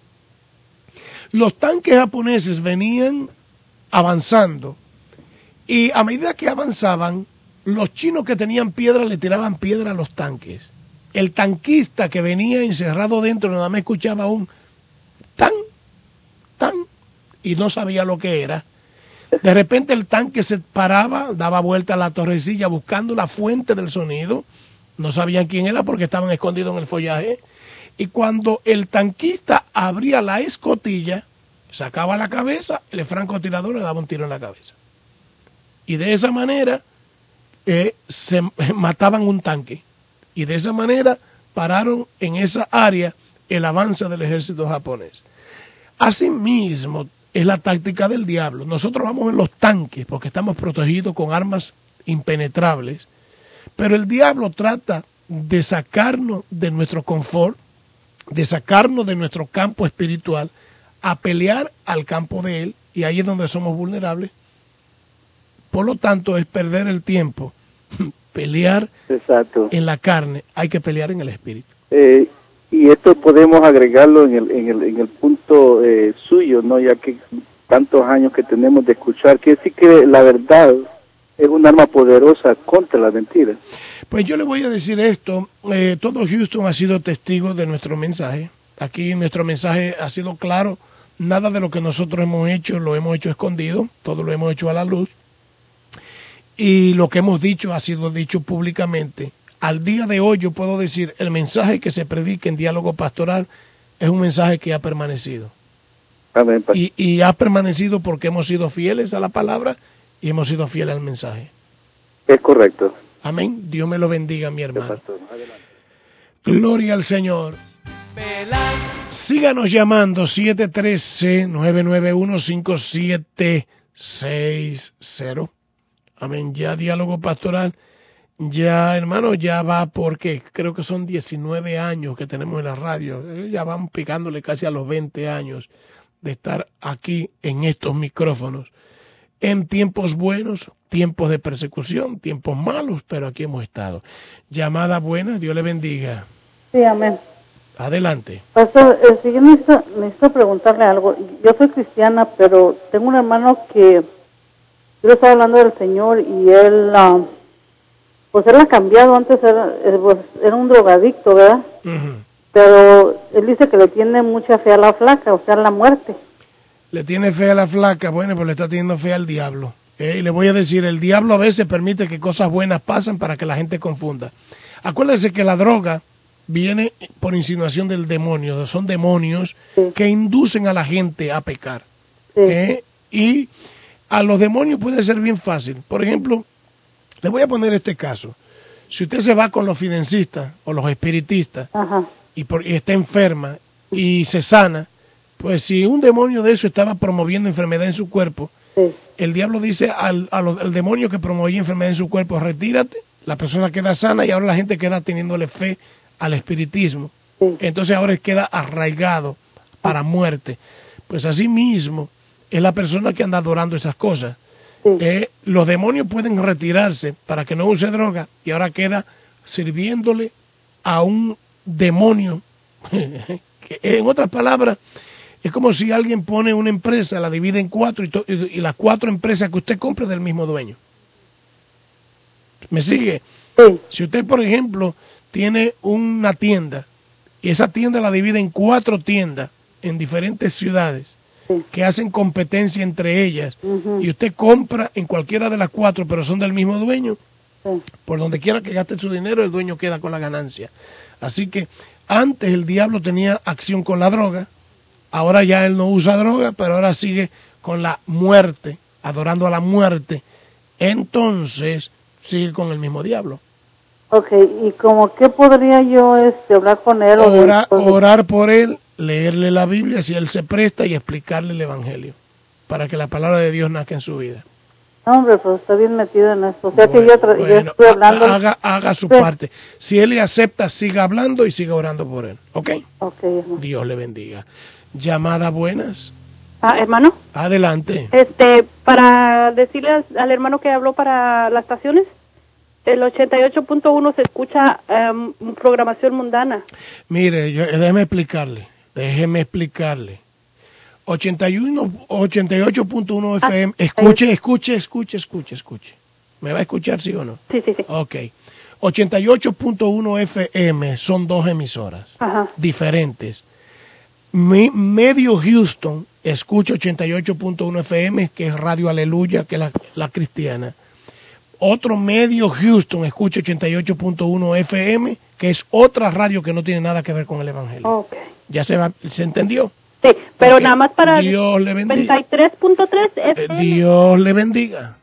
Los tanques japoneses venían avanzando, y a medida que avanzaban, los chinos que tenían piedra le tiraban piedra a los tanques. El tanquista que venía encerrado dentro nada más escuchaba un tan, tan, y no sabía lo que era. De repente el tanque se paraba, daba vuelta a la torrecilla buscando la fuente del sonido. No sabían quién era porque estaban escondidos en el follaje. y cuando el tanquista abría la escotilla, sacaba la cabeza, el francotirador le daba un tiro en la cabeza. Y de esa manera eh, se mataban un tanque. Y de esa manera pararon en esa área el avance del ejército japonés. Asimismo, es la táctica del diablo. Nosotros vamos en los tanques porque estamos protegidos con armas impenetrables, pero el diablo trata de sacarnos de nuestro confort, de sacarnos de nuestro campo espiritual, a pelear al campo de él, y ahí es donde somos vulnerables. Por lo tanto, es perder el tiempo. Pelear Exacto. en la carne, hay que pelear en el espíritu. Eh, y esto podemos agregarlo en el, en el, en el punto eh, suyo, ¿no? Ya que tantos años que tenemos de escuchar, que sí que la verdad es un arma poderosa contra la mentira. Pues yo le voy a decir esto, eh, todo Houston ha sido testigo de nuestro mensaje. Aquí nuestro mensaje ha sido claro, nada de lo que nosotros hemos hecho lo hemos hecho escondido, todo lo hemos hecho a la luz. Y lo que hemos dicho ha sido dicho públicamente. Al día de hoy yo puedo decir, el mensaje que se predica en Diálogo Pastoral es un mensaje que ha permanecido. Amén. Y, y ha permanecido porque hemos sido fieles a la palabra y hemos sido fieles al mensaje. Es correcto. Amén. Dios me lo bendiga, mi hermano. Gloria al Señor. Síganos llamando siete uno tres, nueve nueve uno, cinco siete seis cero. Amén, ya Diálogo Pastoral, ya hermano, ya va porque creo que son diecinueve años que tenemos en la radio, ya van picándole casi a los veinte años de estar aquí en estos micrófonos, en tiempos buenos, tiempos de persecución, tiempos malos, pero aquí hemos estado. Llamada buena, Dios le bendiga. Sí, amén. Adelante. Pastor, eh, si yo necesito, necesito preguntarle algo. Yo soy cristiana, pero tengo un hermano que yo le estaba hablando del Señor y él, uh, pues él ha cambiado. Antes era, pues, era un drogadicto, ¿verdad? Uh-huh. Pero él dice que le tiene mucha fe a la flaca, o sea, a la muerte. Le tiene fe a la flaca, bueno, pues le está teniendo fe al diablo. Eh, y le voy a decir, el diablo a veces permite que cosas buenas pasen para que la gente confunda. Acuérdese que la droga viene por insinuación del demonio, son demonios sí. que inducen a la gente a pecar. Sí. Eh, y a los demonios puede ser bien fácil. Por ejemplo, le voy a poner este caso. Si usted se va con los fidencistas o los espiritistas y, por, y está enferma y se sana, pues si un demonio de eso estaba promoviendo enfermedad en su cuerpo, sí. el diablo dice al, a los, al demonio que promovía enfermedad en su cuerpo, retírate, la persona queda sana y ahora la gente queda teniéndole fe al espiritismo. Sí. Entonces ahora queda arraigado para muerte. Pues así mismo es la persona que anda adorando esas cosas. Sí. Eh, los demonios pueden retirarse para que no use droga y ahora queda sirviéndole a un demonio. que, en otras palabras, es como si alguien pone una empresa, la divide en cuatro y, to, y, y las cuatro empresas que usted compra es del mismo dueño. ¿Me sigue? Sí. Si usted, por ejemplo, tiene una tienda y esa tienda la divide en cuatro tiendas en diferentes ciudades, sí. que hacen competencia entre ellas, uh-huh. y usted compra en cualquiera de las cuatro, pero son del mismo dueño, sí. por donde quiera que gaste su dinero, el dueño queda con la ganancia. Así que antes el diablo tenía acción con la droga, ahora ya él no usa droga, pero ahora sigue con la muerte, adorando a la muerte, entonces sigue con el mismo diablo. Okay, ¿y como qué podría yo este, hablar con él? Ora, o orar por él, leerle la Biblia si él se presta y explicarle el Evangelio, para que la palabra de Dios nazca en su vida. No, hombre, pues está bien metido en esto. O sea bueno, que yo, bueno, yo estoy hablando... Haga, haga su sí. parte. Si él le acepta, siga hablando y siga orando por él. ¿Ok? Ok, hermano. Dios le bendiga. Llamada buenas. Ah, hermano. Adelante. Este, para decirle al hermano que habló para las estaciones, el ochenta y ocho punto uno se escucha um, programación mundana. Mire, yo, déjeme explicarle, déjeme explicarle. ochenta y uno, ochenta y ocho punto uno F M, ah, escuche, escuche, escuche, escuche, escuche. ¿Me va a escuchar, sí o no? Sí, sí, sí. Ok. ochenta y ocho punto uno F M son dos emisoras Ajá. diferentes. Mi, medio Houston escucha ochenta y ocho punto uno F M, que es Radio Aleluya, que es la, la cristiana. otro medio Houston escucha ochenta y ocho punto uno F M, que es otra radio que no tiene nada que ver con el Evangelio. Okay. ¿Ya se, va, se entendió? Sí, pero Okay. nada más para Dios le bendiga. noventa y tres punto tres F M. Eh, Dios le bendiga.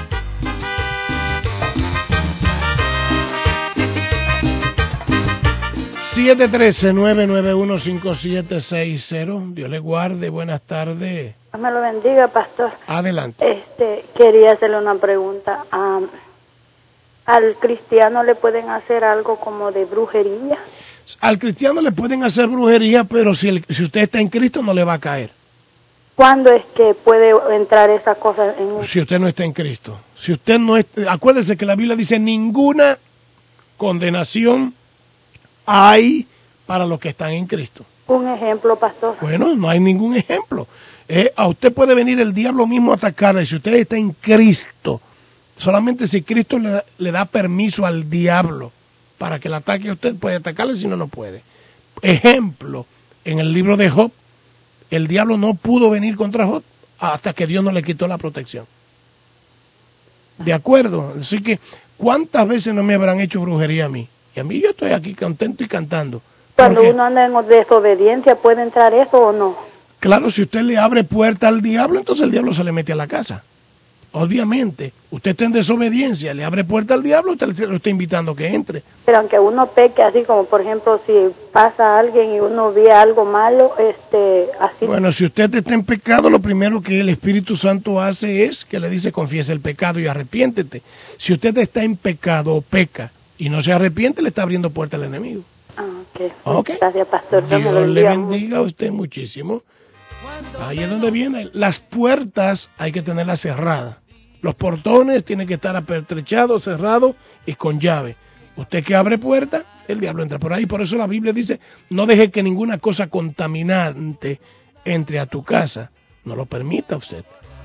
siete uno tres, nueve nueve uno, cinco siete seis cero. Dios le guarde. Buenas tardes. Dios me lo bendiga, pastor. Adelante. Este, quería hacerle una pregunta. Um, ¿Al cristiano le pueden hacer algo como de brujería? Al cristiano le pueden hacer brujería, pero si, el, si usted está en Cristo no le va a caer. ¿Cuándo es que puede entrar esa cosa en un... Si usted no está en Cristo. Si usted no está... Acuérdese que la Biblia dice ninguna condenación hay para los que están en Cristo. Un ejemplo, pastor. Bueno, no hay ningún ejemplo. Eh, a usted puede venir el diablo mismo a atacarle. Si usted está en Cristo, solamente si Cristo le, le da permiso al diablo para que le ataque a usted, puede atacarle, si no, no puede. Ejemplo, en el libro de Job, el diablo no pudo venir contra Job hasta que Dios no le quitó la protección. ¿De acuerdo? Así que, ¿cuántas veces no me habrán hecho brujería a mí? Y a mí yo estoy aquí contento y cantando. Cuando Porque, uno anda en desobediencia, ¿puede entrar eso o no? claro, si usted le abre puerta al diablo, entonces el diablo se le mete a la casa. Obviamente, usted está en desobediencia, le abre puerta al diablo, usted lo está invitando a que entre. Pero aunque uno peque, así como por ejemplo si pasa alguien y uno ve algo malo, este, así. Bueno, si usted está en pecado, lo primero que el Espíritu Santo hace es que le dice confiese el pecado y arrepiéntete. Si usted está en pecado o peca y no se arrepiente, le está abriendo puerta al enemigo. Ah, okay. Ok. Gracias, pastor. Dios me lo le bendiga. bendiga a usted muchísimo. Ahí es donde viene. Las puertas hay que tenerlas cerradas. Los portones tienen que estar apertrechados, cerrados y con llave. Usted que abre puerta, el diablo entra por ahí. Por eso la Biblia dice, no deje que ninguna cosa contaminante entre a tu casa. No lo permita usted.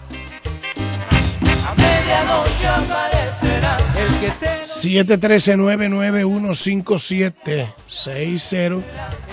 A medianoche aparecerá el que te... siete uno tres, nueve nueve uno, cinco siete seis cero.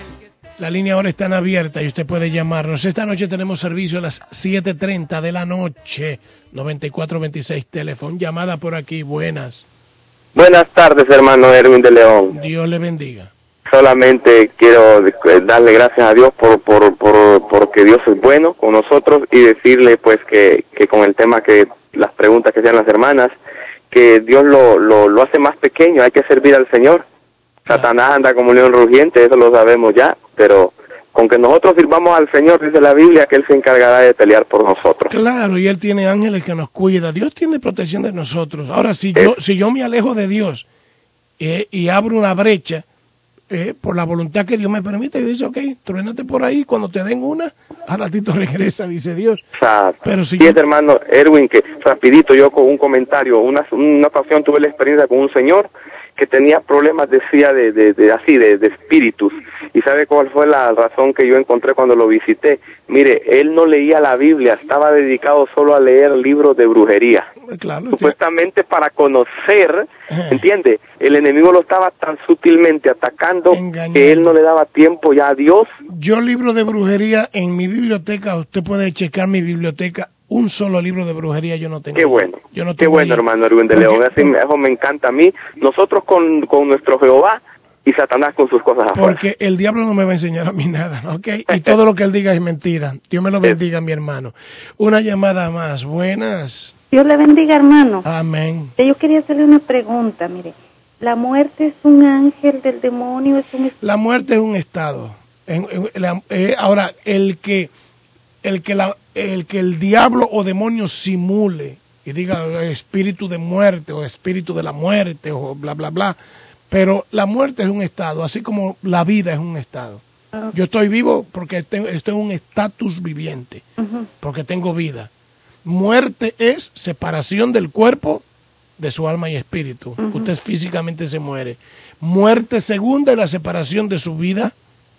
La línea ahora está abierta y usted puede llamarnos. Esta noche tenemos servicio a las siete treinta de la noche. noventa y cuatro veintiséis teléfono. Llamada por aquí. Buenas. Buenas tardes, hermano Erwin de León. Dios le bendiga. Solamente quiero darle gracias a Dios por, por, por, porque Dios es bueno con nosotros y decirle pues que, que con el tema que las preguntas que hacían las hermanas, que Dios lo, lo, lo hace más pequeño, hay que servir al Señor. Satanás anda como un león rugiente, eso lo sabemos ya, pero con que nosotros sirvamos al Señor, dice la Biblia, que Él se encargará de pelear por nosotros. Claro, y Él tiene ángeles que nos cuida. Dios tiene protección de nosotros. Ahora, si yo, si yo me alejo de Dios eh, y abro una brecha, eh, por la voluntad que Dios me permite, y dice, ok, truénate por ahí, cuando te den una, a ratito regresa, dice Dios. Exacto. Pero si sí, yo... es, hermano Erwin, que rapidito yo con un comentario, una, una ocasión tuve la experiencia con un señor que tenía problemas, decía, de, de, de así, de, de espíritus. ¿Y sabe cuál fue la razón que yo encontré cuando lo visité? Mire, él no leía la Biblia, estaba dedicado solo a leer libros de brujería. Claro, supuestamente para conocer, ¿entiende? El enemigo lo estaba tan sutilmente atacando Engañando. que él no le daba tiempo ya a Dios. Yo libro de brujería en mi biblioteca, usted puede checar mi biblioteca, un solo libro de brujería yo no tengo. Qué bueno, yo no qué bueno, ahí. hermano Erwin de León, así eso me encanta a mí, nosotros con, con nuestro Jehová y Satanás con sus cosas afuera. Porque el diablo no me va a enseñar a mí nada, ¿ok? Y todo lo que él diga es mentira. Dios me lo bendiga, mi hermano. Una llamada más, buenas. Dios le bendiga, hermano. Amén. Yo quería hacerle una pregunta, mire. ¿La muerte es un ángel del demonio? Es un... La muerte es un estado. En, en, la, eh, ahora, el que, el, que la, el que el diablo o demonio simule y diga espíritu de muerte o espíritu de la muerte o bla, bla, bla, pero la muerte es un estado, así como la vida es un estado. Uh-huh. Yo estoy vivo porque tengo, estoy en un estatus viviente, uh-huh. porque tengo vida. Muerte es separación del cuerpo de su alma y espíritu. Uh-huh. Usted físicamente se muere. Muerte segunda es la separación de su vida,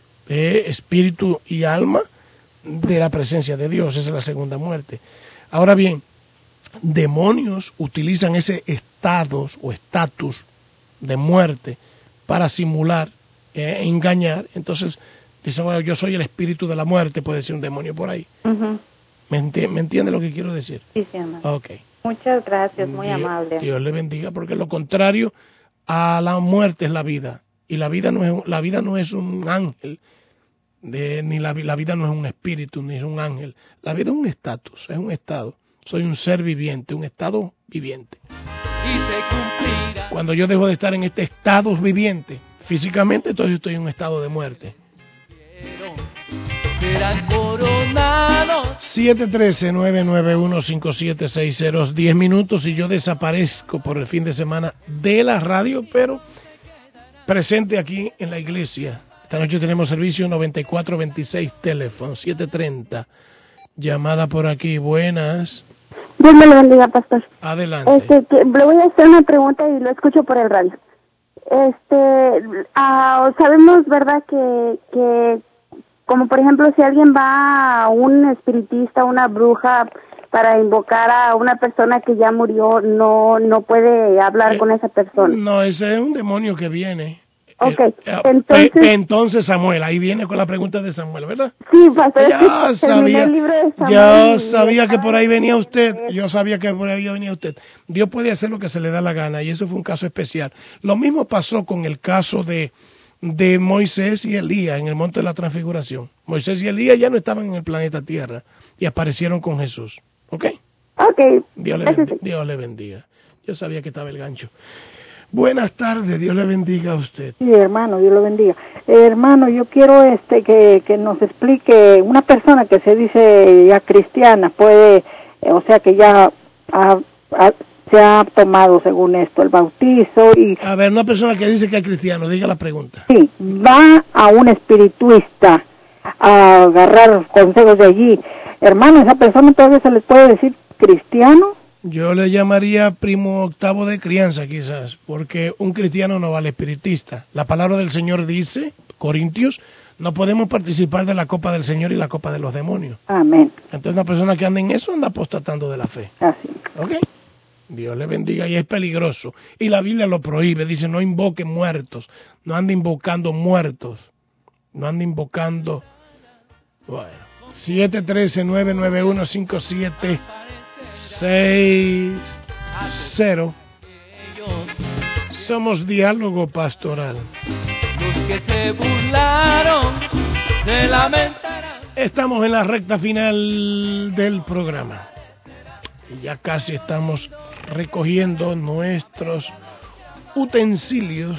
eh, espíritu y alma, de la presencia de Dios. Esa es la segunda muerte. Ahora bien, demonios utilizan ese estatus o estatus de muerte para simular, eh, engañar. Entonces dicen, bueno, yo soy el espíritu de la muerte, puede decir un demonio por ahí. Uh-huh. ¿Me, enti- ¿Me entiende lo que quiero decir? Sí, sí, amor. Ok. Muchas gracias, muy Dios, amable. Dios le bendiga, porque lo contrario a la muerte es la vida. Y la vida no es, la vida no es un ángel, de, ni la, la vida no es un espíritu, ni es un ángel. La vida es un estatus, es un estado. Soy un ser viviente, un estado viviente. Cuando yo dejo de estar en este estado viviente, físicamente, entonces estoy en un estado de muerte. siete uno tres, nueve nueve uno, cinco siete seis cero, diez minutos y yo desaparezco por el fin de semana de la radio, pero presente aquí en la iglesia. Esta noche tenemos servicio noventa y cuatro veintiséis, teléfono siete treinta. Llamada por aquí, buenas. Dios me lo bendiga, pastor. Adelante. Este, que, le voy a hacer una pregunta y lo escucho por el radio. Este, uh, sabemos, ¿verdad?, que, que, como por ejemplo, si alguien va a un espiritista, una bruja, para invocar a una persona que ya murió, no, no puede hablar eh, con esa persona. No, ese es un demonio que viene. Okay, eh, entonces... Eh, entonces, Samuel, ahí viene con la pregunta de Samuel, ¿verdad? Sí, pastor, ya sabía, el libro de Samuel yo y sabía que por ahí venía usted, yo sabía que por ahí venía usted. Dios puede hacer lo que se le da la gana, y eso fue un caso especial. Lo mismo pasó con el caso de, de Moisés y Elías en el Monte de la Transfiguración. Moisés y Elías ya no estaban en el planeta Tierra, y aparecieron con Jesús, ¿ok? Ok. Dios le, bendiga, Dios le bendiga. Yo sabía que estaba el gancho. Buenas tardes, Dios le bendiga a usted. Sí, hermano, Dios lo bendiga. Eh, hermano, yo quiero este que, que nos explique, una persona que se dice ya cristiana, puede, eh, o sea que ya ha, ha, se ha tomado, según esto, el bautizo y... A ver, una persona que dice que es cristiano, diga la pregunta. Sí, va a un espirituista a agarrar consejos de allí. Hermano, ¿esa persona todavía se le puede decir cristiano? Yo le llamaría primo octavo de crianza, quizás, porque un cristiano no vale espiritista. La palabra del Señor dice, Corintios, no podemos participar de la copa del Señor y la copa de los demonios. Amén. Entonces una persona que anda en eso anda apostatando de la fe. Así. ¿Ok? Dios le bendiga, y es peligroso. Y la Biblia lo prohíbe, dice, no invoquen muertos, no ande invocando muertos, no ande invocando... Bueno, siete uno tres, nueve nueve uno, cinco siete seis cero. Somos Diálogo Pastoral. Los que se burlaron se lamentarán. Estamos en la recta final del programa. Y ya casi estamos recogiendo nuestros utensilios.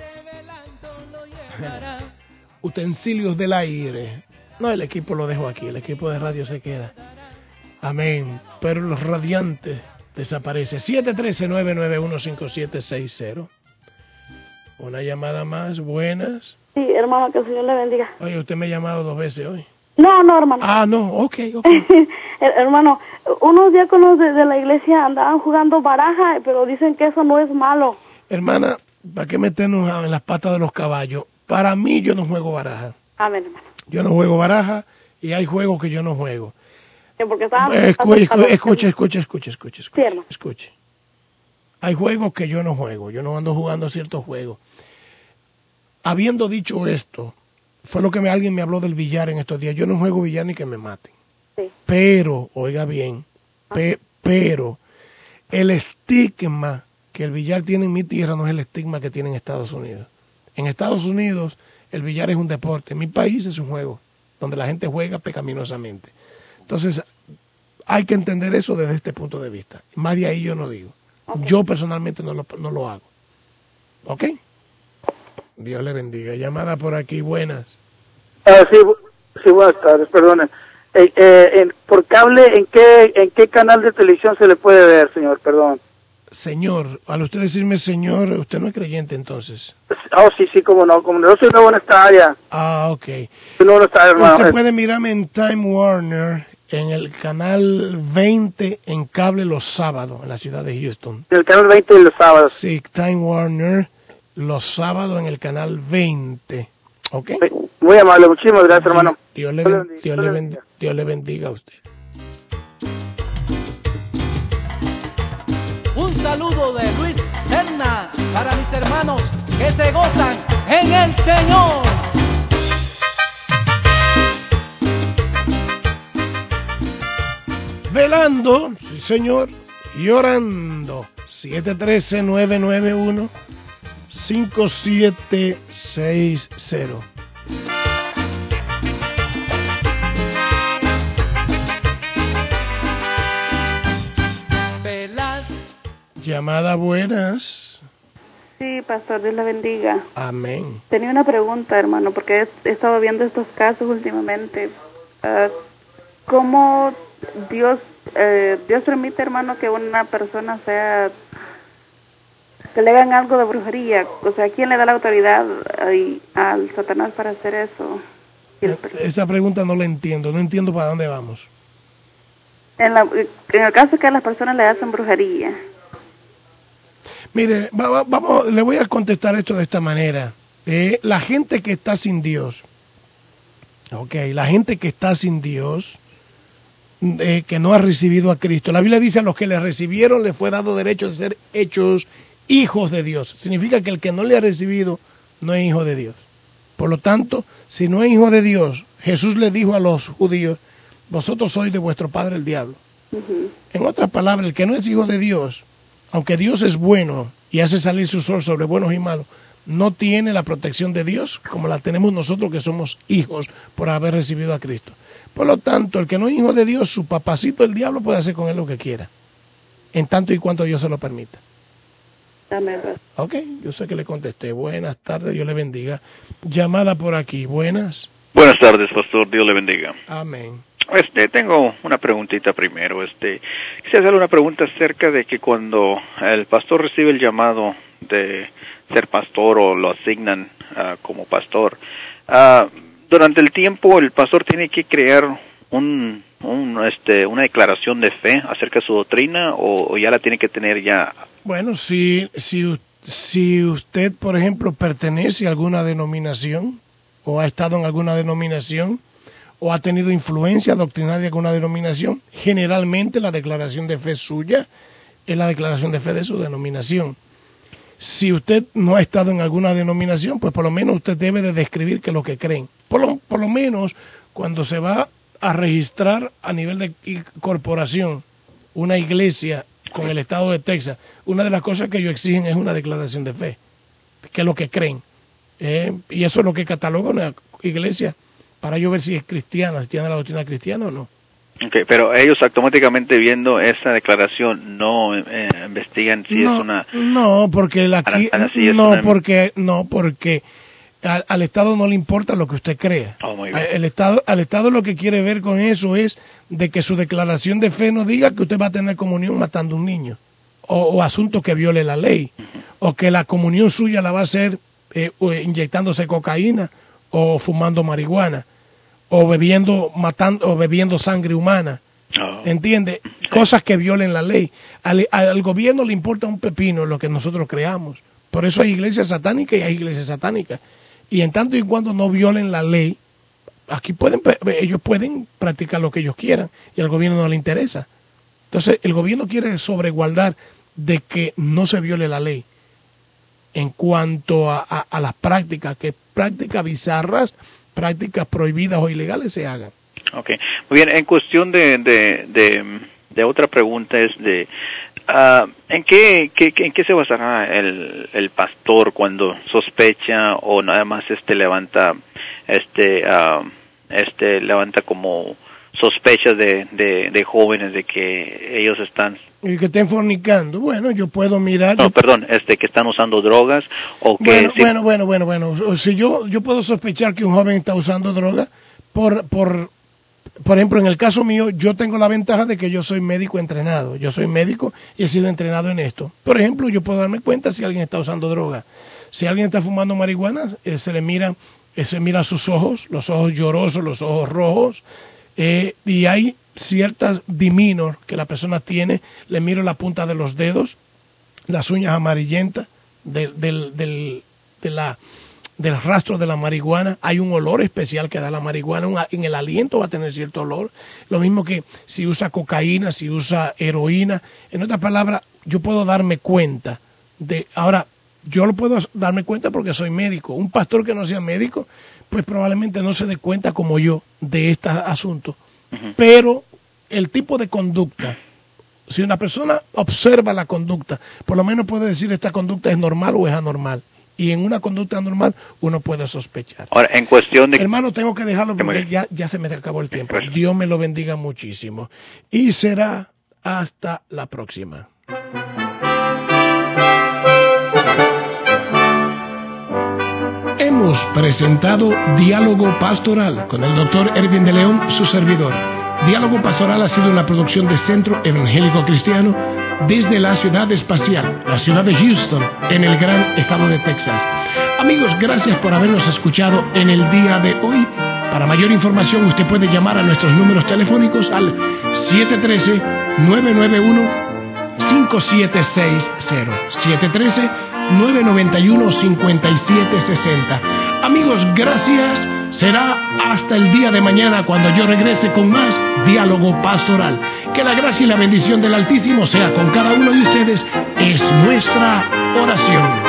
Utensilios del aire. No, el equipo lo dejo aquí, el equipo de radio se queda. Amén. Pero los radiantes desaparecen. siete uno tres, nueve nueve uno, cinco siete seis cero. Una llamada más. Buenas. Sí, hermano, que el Señor le bendiga. Oye, usted me ha llamado dos veces hoy. No, no, hermano. Ah, no, ok, ok. Hermano, unos diáconos de, de la iglesia andaban jugando baraja, pero dicen que eso no es malo. Hermana, ¿para qué meternos en las patas de los caballos? Para mí, yo no juego baraja. Amén, hermano. Yo no juego baraja y hay juegos que yo no juego. Porque estaban... Escuche, escuche, escuche, escuche, escuche, sí, hermano. escuche. Hay juegos que yo no juego, yo no ando jugando ciertos juegos. Habiendo dicho esto, fue lo que me, alguien me habló del billar en estos días. Yo no juego billar ni que me maten. Sí. Pero, oiga bien, pe, pero el estigma que el billar tiene en mi tierra no es el estigma que tiene en Estados Unidos. En Estados Unidos el billar es un deporte, en mi país es un juego, donde la gente juega pecaminosamente. Entonces, hay que entender eso desde este punto de vista. Más de ahí yo no digo. Okay. Yo personalmente no lo, no lo hago. ¿Ok? Dios le bendiga. Llamada por aquí, buenas. Uh, sí, sí, buenas tardes, perdona. Eh, eh, en, por cable, ¿en qué, ¿en qué canal de televisión se le puede ver, señor? Perdón. Señor, al usted decirme señor, usted no es creyente entonces. Oh, sí, sí, como no, como no, yo soy nuevo en esta área. Ah, ok. Soy nuevo en esta área, hermano. Usted puede mirarme en Time Warner, en el canal veinte, en cable los sábados, en la ciudad de Houston. En el canal veinte de los sábados. Sí, Time Warner, los sábados en el canal veinte. ¿Ok? Muy amable, muchísimas gracias, hermano. Dios le, Dios le, Dios le, bendiga. Dios le bendiga a usted. Un saludo de Luis Serna para mis hermanos que se gozan en el Señor. Velando, sí señor, y orando. siete uno tres, nueve nueve uno, cinco siete seis cero. Llamada, buenas. Sí, pastor, Dios la bendiga. Amén. Tenía una pregunta, hermano, porque he, he estado viendo estos casos últimamente. Uh, ¿Cómo Dios eh, Dios permite, hermano, que una persona sea, que le hagan algo de brujería? O sea, ¿quién le da la autoridad ahí al Satanás para hacer eso? Esa pregunta no la entiendo, no entiendo para dónde vamos. En, la, en el caso que a las personas le hacen brujería. Mire, va, va, vamos, le voy a contestar esto de esta manera. Eh, la gente que está sin Dios, ok, la gente que está sin Dios, eh, que no ha recibido a Cristo, la Biblia dice a los que le recibieron les fue dado derecho de ser hechos hijos de Dios. Significa que el que no le ha recibido no es hijo de Dios. Por lo tanto, si no es hijo de Dios, Jesús le dijo a los judíos, vosotros sois de vuestro padre el diablo. Uh-huh. En otras palabras, el que no es hijo de Dios, aunque Dios es bueno y hace salir su sol sobre buenos y malos, no tiene la protección de Dios como la tenemos nosotros que somos hijos por haber recibido a Cristo. Por lo tanto, el que no es hijo de Dios, su papacito el diablo puede hacer con él lo que quiera, en tanto y cuanto Dios se lo permita. Amén. Ok, yo sé que le contesté. Buenas tardes, Dios le bendiga. Llamada por aquí, buenas. Buenas tardes, pastor, Dios le bendiga. Amén. Este, tengo una preguntita primero. Este, quisiera hacerle una pregunta acerca de que cuando el pastor recibe el llamado de ser pastor o lo asignan uh, como pastor, uh, durante el tiempo el pastor tiene que crear un, un, este, una declaración de fe acerca de su doctrina o, o ya la tiene que tener ya. Bueno, si, si, si usted, por ejemplo, pertenece a alguna denominación o ha estado en alguna denominación, o ha tenido influencia doctrinaria de alguna denominación, generalmente la declaración de fe suya es la declaración de fe de su denominación. Si usted no ha estado en alguna denominación, pues por lo menos usted debe de describir qué es lo que creen. Por lo, por lo menos cuando se va a registrar a nivel de corporación una iglesia con el estado de Texas, una de las cosas que ellos exigen es una declaración de fe, qué es lo que creen. Eh, y eso es lo que cataloga una iglesia, para yo ver si es cristiana, si tiene la doctrina cristiana o no. Okay, pero ellos automáticamente viendo esa declaración no eh, investigan si no, es una no porque la aquí, si es no una... porque no porque al, al Estado no le importa lo que usted crea. Oh, muy bien. El Estado al Estado lo que quiere ver con eso es de que su declaración de fe no diga que usted va a tener comunión matando a un niño o, o asunto que viole la ley, uh-huh. o que la comunión suya la va a hacer eh, inyectándose cocaína o fumando marihuana, o bebiendo matando o bebiendo sangre humana. Oh. ¿Entiende? Sí. Cosas que violen la ley. Al, al gobierno le importa un pepino lo que nosotros creamos. Por eso hay iglesias satánicas y hay iglesias satánicas. Y en tanto y cuando no violen la ley, aquí pueden ellos pueden practicar lo que ellos quieran y al gobierno no le interesa. Entonces, el gobierno quiere sobreguardar de que no se viole la ley en cuanto a, a, a las prácticas, que prácticas bizarras, prácticas prohibidas o ilegales se hagan. Okay, muy bien. En cuestión de de, de, de otra pregunta es de uh, ¿en qué, qué en qué se basará el el pastor cuando sospecha o nada más este levanta este uh, este levanta como sospechas de, de, de jóvenes de que ellos están y que estén fornicando? Bueno, yo puedo mirar. No, yo... perdón, este que están usando drogas o que bueno, si... bueno, bueno, bueno, bueno. Si yo yo puedo sospechar que un joven está usando drogas por por por ejemplo, en el caso mío, yo tengo la ventaja de que yo soy médico entrenado. Yo soy médico y he sido entrenado en esto. Por ejemplo, yo puedo darme cuenta si alguien está usando droga. Si alguien está fumando marihuana, eh, se le mira, eh, se mira sus ojos, los ojos llorosos, los ojos rojos. Eh, y hay ciertas diminor que la persona tiene, le miro la punta de los dedos, las uñas amarillentas del, del, del, de la, del rastro de la marihuana, hay un olor especial que da la marihuana, un, en el aliento va a tener cierto olor, lo mismo que si usa cocaína, si usa heroína, en otras palabras, yo puedo darme cuenta de, ahora, yo lo puedo darme cuenta porque soy médico, un pastor que no sea médico, pues probablemente no se dé cuenta como yo de este asunto. Uh-huh. Pero el tipo de conducta Si una persona observa la conducta, por lo menos puede decir esta conducta es normal o es anormal. Y en una conducta anormal uno puede sospechar. Ahora, en cuestión de... Hermano, tengo que dejarlo porque ya, ya se me acabó el tiempo. Dios me lo bendiga muchísimo. Y será hasta la próxima. Hemos presentado Diálogo Pastoral con el doctor Erwin de León, su servidor. Diálogo Pastoral ha sido una producción de Centro Evangélico Cristiano desde la ciudad espacial, la ciudad de Houston, en el gran estado de Texas. Amigos, gracias por habernos escuchado en el día de hoy. Para mayor información, usted puede llamar a nuestros números telefónicos al siete uno tres, nueve nueve uno, cinco siete seis cero, siete uno tres, nueve nueve uno, cinco siete seis cero. Amigos, gracias. Será hasta el día de mañana cuando yo regrese con más Diálogo Pastoral. Que la gracia y la bendición del Altísimo sea con cada uno de ustedes. Es nuestra oración.